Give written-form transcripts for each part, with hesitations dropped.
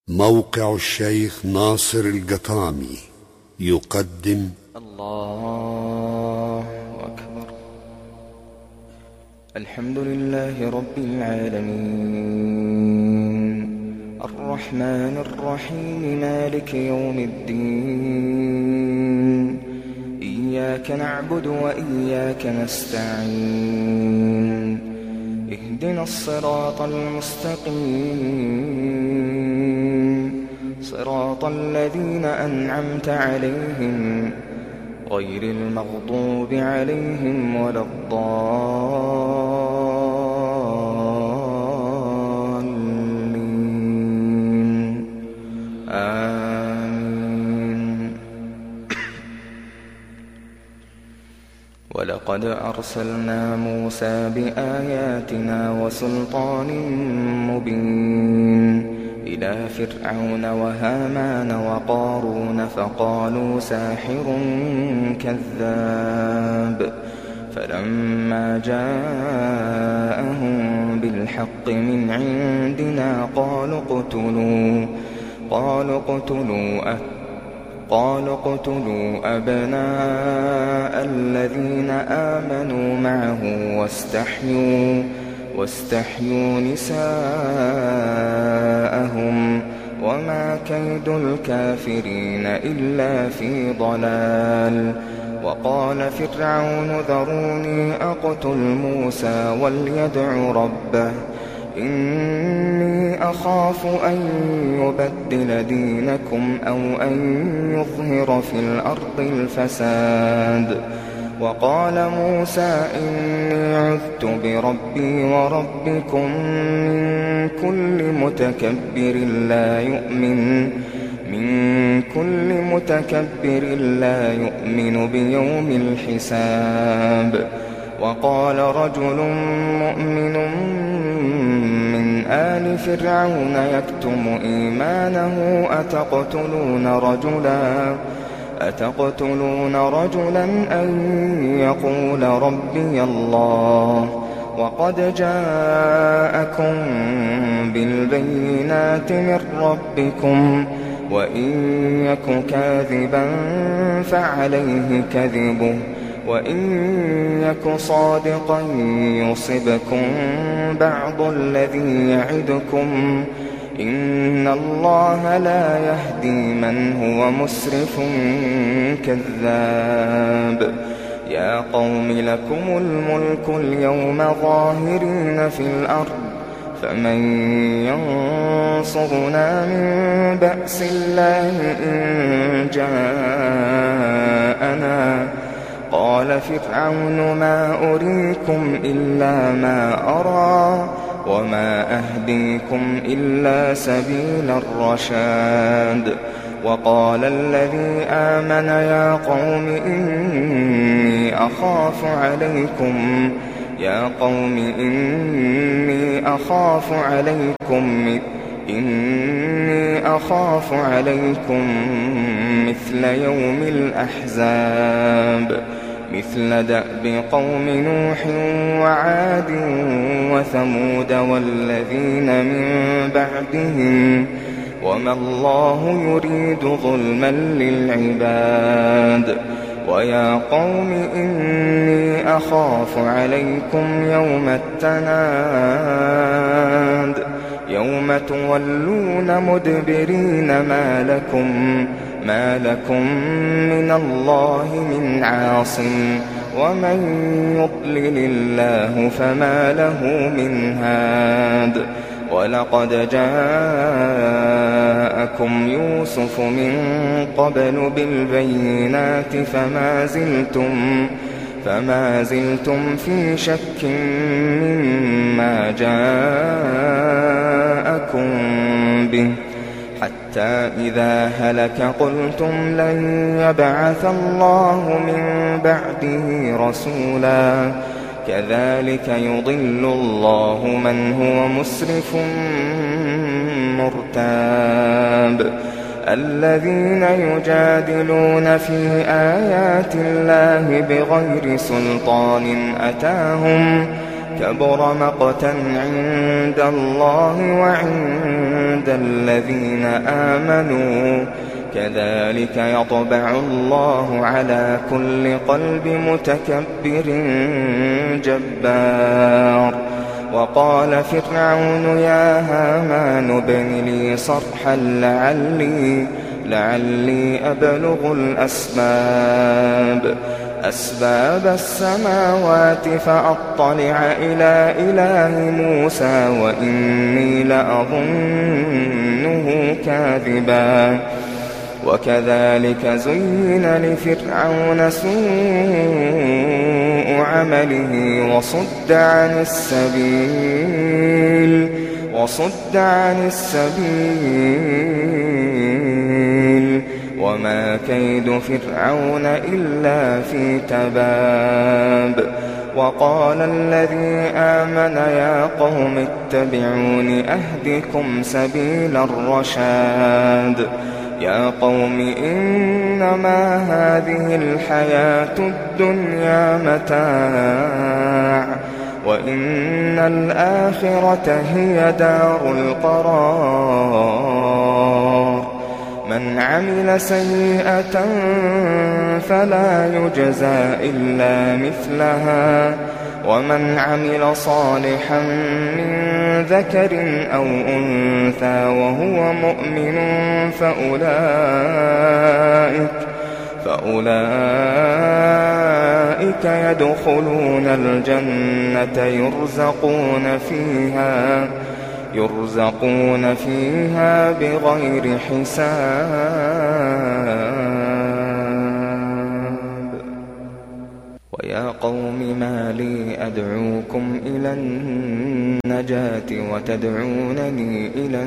موقع الشيخ ناصر القطامي يقدم الله أكبر. الحمد لله رب العالمين الرحمن الرحيم مالك يوم الدين. إياك نعبد وإياك نستعين. اهدنا الصراط المستقيم صراط الذين أنعمت عليهم غير المغضوب عليهم ولا الضالين. آمين. ولقد أرسلنا موسى بآياتنا وسلطان مبين إلى فرعون وهامان وقارون فقالوا ساحر كذاب. فلما جاءهم بالحق من عندنا قالوا اقتلوا أبناء الذين آمنوا معه واستحيوا نساءهم وما كيد الكافرين إلا في ضلال. وقال فرعون ذروني أقتل موسى وليدع ربه إني أخاف أن يبدل دينكم أو أن يظهر في الأرض الفساد. وقال موسى إني عذت بربي وربكم من كل متكبر لا يؤمن بيوم الحساب. وقال رجل مؤمن من آل فرعون يكتم إيمانه أتقتلون رجلا أن يقول ربي الله وقد جاءكم بالبينات من ربكم وإن يك كاذبا فعليه كذبه وإن يك صادقا يصبكم بعض الذي يعدكم إن الله لا يهدي من هو مسرف كذاب. يا قوم لكم الملك اليوم ظاهرين في الأرض فمن ينصرنا من بأس الله إن جاءنا. قال فرعون ما أريكم إلا ما أرى وما أهديكم إلا سبيل الرشاد. وقال الذي آمن يا قوم إني أخاف عليكم مثل يوم الأحزاب مثل دأب قوم نوح وعاد وثمود والذين من بعدهم وما الله يريد ظلما للعباد. ويا قوم إني أخاف عليكم يوم التناد يوم تولون مدبرين ما لكم من الله من عاصم ومن يضلل الله فما له من هاد. ولقد جاءكم يوسف من قبل بالبينات فما زلتم في شك مما جاءكم به حتى إذا هلك قلتم لن يبعث الله من بعده رسولا. كذلك يضل الله من هو مسرف مرتاب. الذين يجادلون في آيات الله بغير سلطان أتاهم كبر مقتا عند الله وعند الذين آمنوا كذلك يطبع الله على كل قلب متكبر جبار. وقال فرعون يا هامان ابن لي صرحا لعلي أبلغ أسباب السماوات فأطلع إلى إله موسى وإني لأظنه كاذبا. وكذلك زين لفرعون سوء عمله وصد عن السبيل وما كيد فرعون إلا في تباب. وقال الذي آمن يا قوم اتبعون أهدكم سبيل الرشاد. يا قوم إنما هذه الحياة الدنيا متاع وإن الآخرة هي دار القرار. من عمل سيئة فلا يجزى إلا مثلها ومن عمل صالحا من ذكر أو أنثى وهو مؤمن فأولئك يدخلون الجنة يرزقون فيها بغير حساب. ويا قوم ما لي أدعوكم إلى النجاة وتدعونني إلى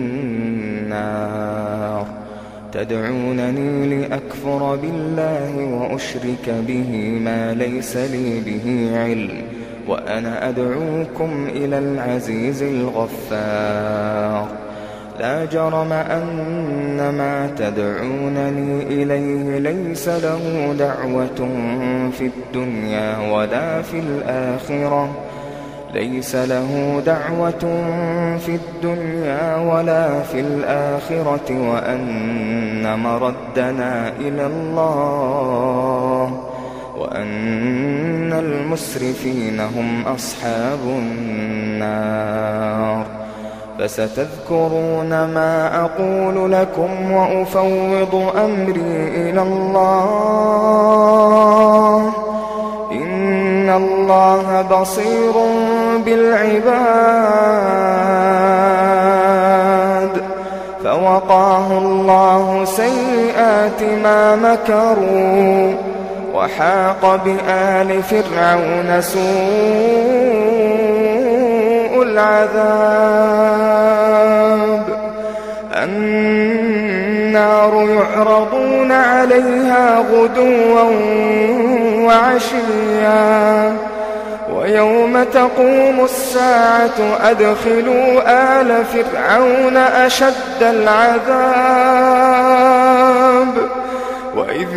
النار تدعونني لأكفر بالله وأشرك به ما ليس لي به علم وأنا أدعوكم إلى العزيز الغفار. لا جرم أن ما تدعونني إليه ليس له دعوة في الدنيا ولا في الآخرة وأن مردنا إلى الله وأن المسرفين هم أصحاب النار. فستذكرون ما أقول لكم وأفوض أمري إلى الله إن الله بصير بالعباد. فوقاه الله سيئات ما مكروا وحاق بآل فرعون سوء العذاب. النار يعرضون عليها غدوا وعشيا ويوم تقوم الساعة أدخلوا آل فرعون أشد العذاب. وإذ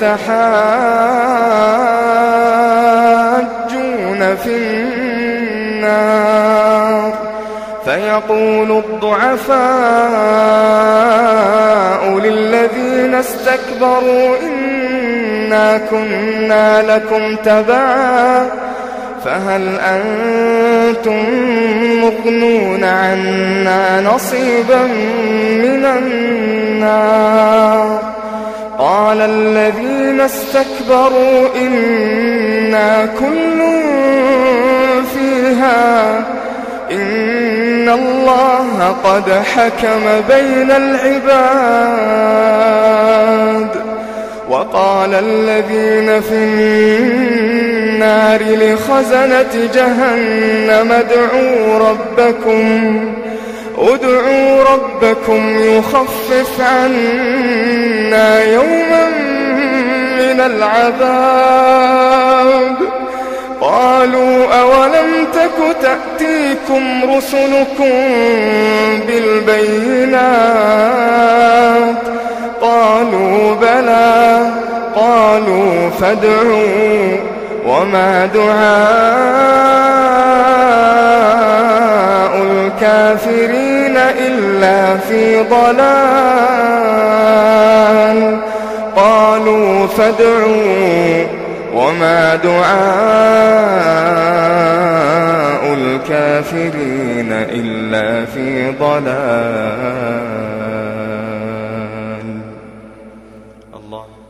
يتحاجون في النار فيقول الضعفاء للذين استكبروا إنا كنا لكم تبعا فهل أنتم مغنون عنا نصيبا من النار. قال الذين استكبروا إنا كل فيها إن الله قد حكم بين العباد. وقال الذين في النار لخزنة جهنم ادعوا ربكم يخفف عنا يوما من العذاب. قالوا أولم تك تأتيكم رسلكم بالبينات قالوا بلى قالوا فادعوا وما دعاء الكافرين إلا في ضلال قالوا فادعوا وما دعاء الكافرين إلا في ضلال. الله